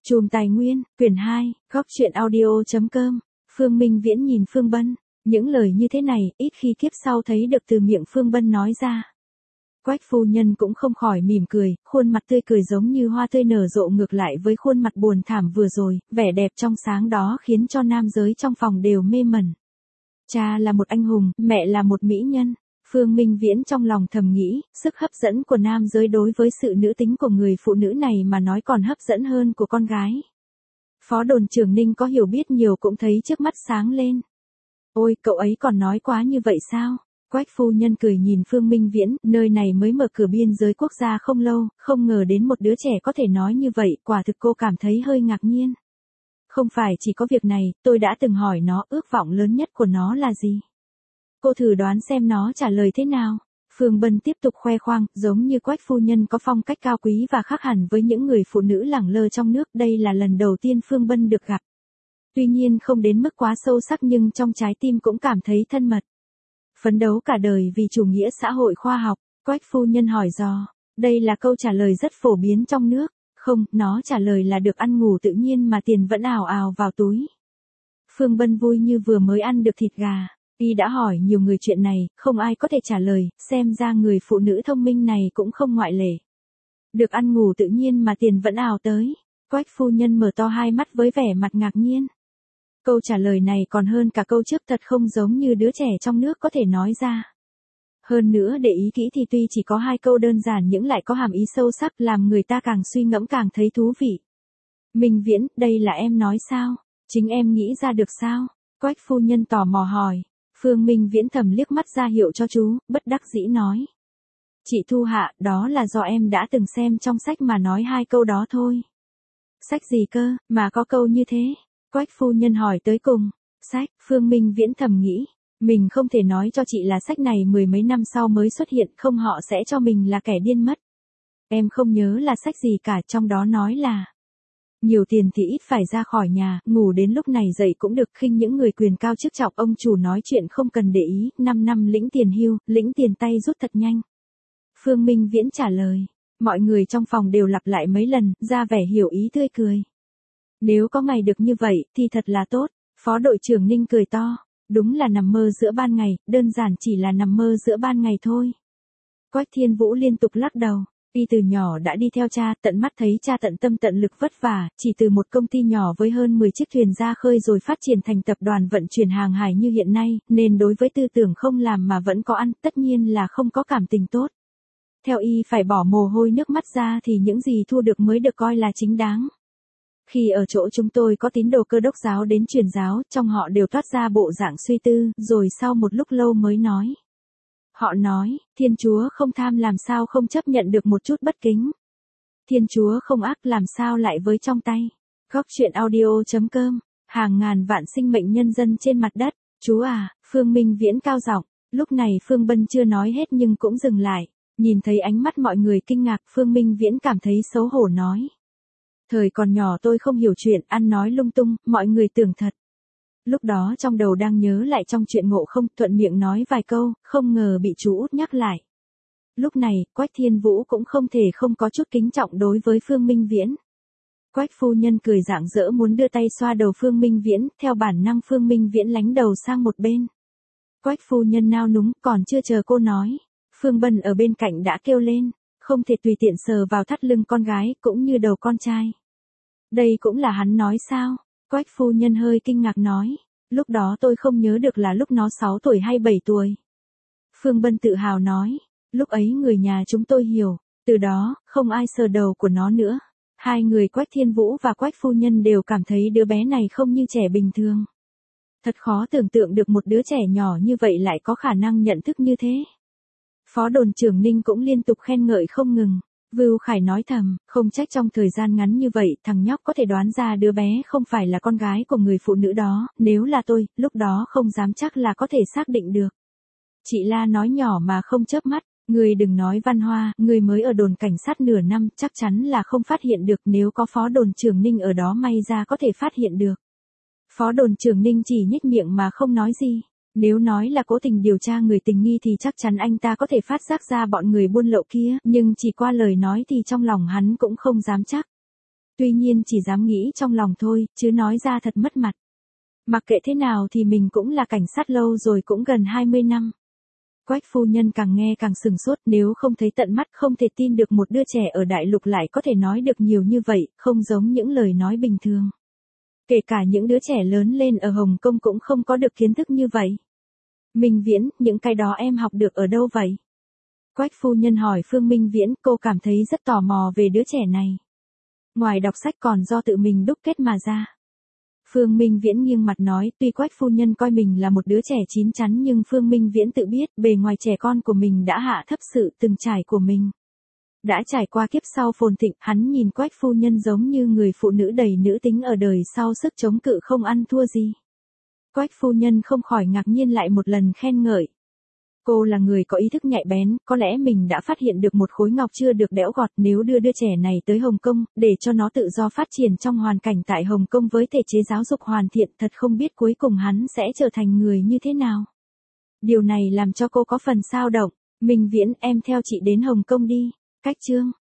Chùm Tài Nguyên, quyển 2, góc truyện audio.com, Phương Minh Viễn nhìn Phương Bân, những lời như thế này ít khi kiếp sau thấy được từ miệng Phương Bân nói ra. Quách phu nhân cũng không khỏi mỉm cười, khuôn mặt tươi cười giống như hoa tươi nở rộ ngược lại với khuôn mặt buồn thảm vừa rồi, vẻ đẹp trong sáng đó khiến cho nam giới trong phòng đều mê mẩn. Cha là một anh hùng, mẹ là một mỹ nhân. Phương Minh Viễn trong lòng thầm nghĩ, sức hấp dẫn của nam giới đối với sự nữ tính của người phụ nữ này mà nói còn hấp dẫn hơn của con gái. Phó đồn trưởng Ninh có hiểu biết nhiều cũng thấy trước mắt sáng lên. Ôi, cậu ấy còn nói quá như vậy sao? Quách phu nhân cười nhìn Phương Minh Viễn, nơi này mới mở cửa biên giới quốc gia không lâu, không ngờ đến một đứa trẻ có thể nói như vậy, quả thực cô cảm thấy hơi ngạc nhiên. Không phải chỉ có việc này, tôi đã từng hỏi nó ước vọng lớn nhất của nó là gì. Cô thử đoán xem nó trả lời thế nào. Phương Bân tiếp tục khoe khoang, giống như Quách phu nhân có phong cách cao quý và khác hẳn với những người phụ nữ lẳng lơ trong nước, đây là lần đầu tiên Phương Bân được gặp. Tuy nhiên không đến mức quá sâu sắc nhưng trong trái tim cũng cảm thấy thân mật. Phấn đấu cả đời vì chủ nghĩa xã hội khoa học, Quách phu nhân hỏi dò. Đây là câu trả lời rất phổ biến trong nước. Không, nó trả lời là được ăn ngủ tự nhiên mà tiền vẫn ào ào vào túi. Phương Bân vui như vừa mới ăn được thịt gà. Y đã hỏi nhiều người chuyện này, không ai có thể trả lời, xem ra người phụ nữ thông minh này cũng không ngoại lệ. Được ăn ngủ tự nhiên mà tiền vẫn ào tới. Quách phu nhân mở to hai mắt với vẻ mặt ngạc nhiên. Câu trả lời này còn hơn cả câu trước, thật không giống như đứa trẻ trong nước có thể nói ra. Hơn nữa để ý kỹ thì tuy chỉ có hai câu đơn giản nhưng lại có hàm ý sâu sắc làm người ta càng suy ngẫm càng thấy thú vị. Minh Viễn, đây là em nói sao? Chính em nghĩ ra được sao? Quách phu nhân tò mò hỏi. Phương Minh Viễn thầm liếc mắt ra hiệu cho chú, bất đắc dĩ nói. Chị Thu Hạ, đó là do em đã từng xem trong sách mà nói hai câu đó thôi. Sách gì cơ, mà có câu như thế? Quách phu nhân hỏi tới cùng. Sách, Phương Minh Viễn thầm nghĩ. Mình không thể nói cho chị là sách này mười mấy năm sau mới xuất hiện, không họ sẽ cho mình là kẻ điên mất. Em không nhớ là sách gì cả, trong đó nói là nhiều tiền thì ít phải ra khỏi nhà, ngủ đến lúc này dậy cũng được, khinh những người quyền cao chức trọng, ông chủ nói chuyện không cần để ý, 5 năm lĩnh tiền hưu, lĩnh tiền tay rút thật nhanh. Phương Minh Viễn trả lời, mọi người trong phòng đều lặp lại mấy lần, ra vẻ hiểu ý tươi cười. Nếu có ngày được như vậy, thì thật là tốt, Phó đội trưởng Ninh cười to, đúng là nằm mơ giữa ban ngày, đơn giản chỉ là nằm mơ giữa ban ngày thôi. Quách Thiên Vũ liên tục lắc đầu. Y từ nhỏ đã đi theo cha, tận mắt thấy cha tận tâm tận lực vất vả, chỉ từ một công ty nhỏ với hơn 10 chiếc thuyền ra khơi rồi phát triển thành tập đoàn vận chuyển hàng hải như hiện nay, nên đối với tư tưởng không làm mà vẫn có ăn, tất nhiên là không có cảm tình tốt. Theo Y phải bỏ mồ hôi nước mắt ra thì những gì thu được mới được coi là chính đáng. Khi ở chỗ chúng tôi có tín đồ Cơ Đốc giáo đến truyền giáo, trong họ đều toát ra bộ dạng suy tư, rồi sau một lúc lâu mới nói. Họ nói, Thiên Chúa không tham làm sao không chấp nhận được một chút bất kính. Thiên Chúa không ác làm sao lại với trong tay. Góc truyện audio.com, hàng ngàn vạn sinh mệnh nhân dân trên mặt đất. Chú à, Phương Minh Viễn cao giọng. Lúc này Phương Bân chưa nói hết nhưng cũng dừng lại. Nhìn thấy ánh mắt mọi người kinh ngạc, Phương Minh Viễn cảm thấy xấu hổ nói. Thời còn nhỏ tôi không hiểu chuyện, ăn nói lung tung, mọi người tưởng thật. Lúc đó trong đầu đang nhớ lại trong chuyện Ngộ Không, thuận miệng nói vài câu, không ngờ bị chú út nhắc lại. Lúc này, Quách Thiên Vũ cũng không thể không có chút kính trọng đối với Phương Minh Viễn. Quách phu nhân cười rạng rỡ muốn đưa tay xoa đầu Phương Minh Viễn, theo bản năng Phương Minh Viễn lánh đầu sang một bên. Quách phu nhân nao núng, còn chưa chờ cô nói. Phương Bân ở bên cạnh đã kêu lên, không thể tùy tiện sờ vào thắt lưng con gái, cũng như đầu con trai. Đây cũng là hắn nói sao? Quách phu nhân hơi kinh ngạc nói, lúc đó tôi không nhớ được là lúc nó 6 tuổi hay 7 tuổi. Phương Bân tự hào nói, lúc ấy người nhà chúng tôi hiểu, từ đó, không ai sờ đầu của nó nữa. Hai người Quách Thiên Vũ và Quách phu nhân đều cảm thấy đứa bé này không như trẻ bình thường. Thật khó tưởng tượng được một đứa trẻ nhỏ như vậy lại có khả năng nhận thức như thế. Phó đồn trưởng Ninh cũng liên tục khen ngợi không ngừng. Vưu Khải nói thầm, không trách trong thời gian ngắn như vậy, thằng nhóc có thể đoán ra đứa bé không phải là con gái của người phụ nữ đó, nếu là tôi, lúc đó không dám chắc là có thể xác định được. Chị La nói nhỏ mà không chớp mắt, người đừng nói Văn Hoa, người mới ở đồn cảnh sát nửa năm, chắc chắn là không phát hiện được, nếu có phó đồn trưởng Ninh ở đó may ra có thể phát hiện được. Phó đồn trưởng Ninh chỉ nhếch miệng mà không nói gì. Nếu nói là cố tình điều tra người tình nghi thì chắc chắn anh ta có thể phát giác ra bọn người buôn lậu kia, nhưng chỉ qua lời nói thì trong lòng hắn cũng không dám chắc. Tuy nhiên chỉ dám nghĩ trong lòng thôi, chứ nói ra thật mất mặt. Mặc kệ thế nào thì mình cũng là cảnh sát lâu rồi, cũng gần 20 năm. Quách phu nhân càng nghe càng sừng sốt, nếu không thấy tận mắt không thể tin được một đứa trẻ ở đại lục lại có thể nói được nhiều như vậy, không giống những lời nói bình thường. Kể cả những đứa trẻ lớn lên ở Hồng Kông cũng không có được kiến thức như vậy. Minh Viễn, những cái đó em học được ở đâu vậy? Quách phu nhân hỏi Phương Minh Viễn, cô cảm thấy rất tò mò về đứa trẻ này. Ngoài đọc sách còn do tự mình đúc kết mà ra. Phương Minh Viễn nghiêng mặt nói, tuy Quách phu nhân coi mình là một đứa trẻ chín chắn nhưng Phương Minh Viễn tự biết bề ngoài trẻ con của mình đã hạ thấp sự từng trải của mình. Đã trải qua kiếp sau phồn thịnh, hắn nhìn Quách phu nhân giống như người phụ nữ đầy nữ tính ở đời sau, sức chống cự không ăn thua gì. Quách phu nhân không khỏi ngạc nhiên lại một lần khen ngợi. Cô là người có ý thức nhạy bén, có lẽ mình đã phát hiện được một khối ngọc chưa được đẽo gọt, nếu đưa đứa trẻ này tới Hồng Kông, để cho nó tự do phát triển trong hoàn cảnh tại Hồng Kông với thể chế giáo dục hoàn thiện, thật không biết cuối cùng hắn sẽ trở thành người như thế nào. Điều này làm cho cô có phần xao động. Minh Viễn, em theo chị đến Hồng Kông đi. Cách chương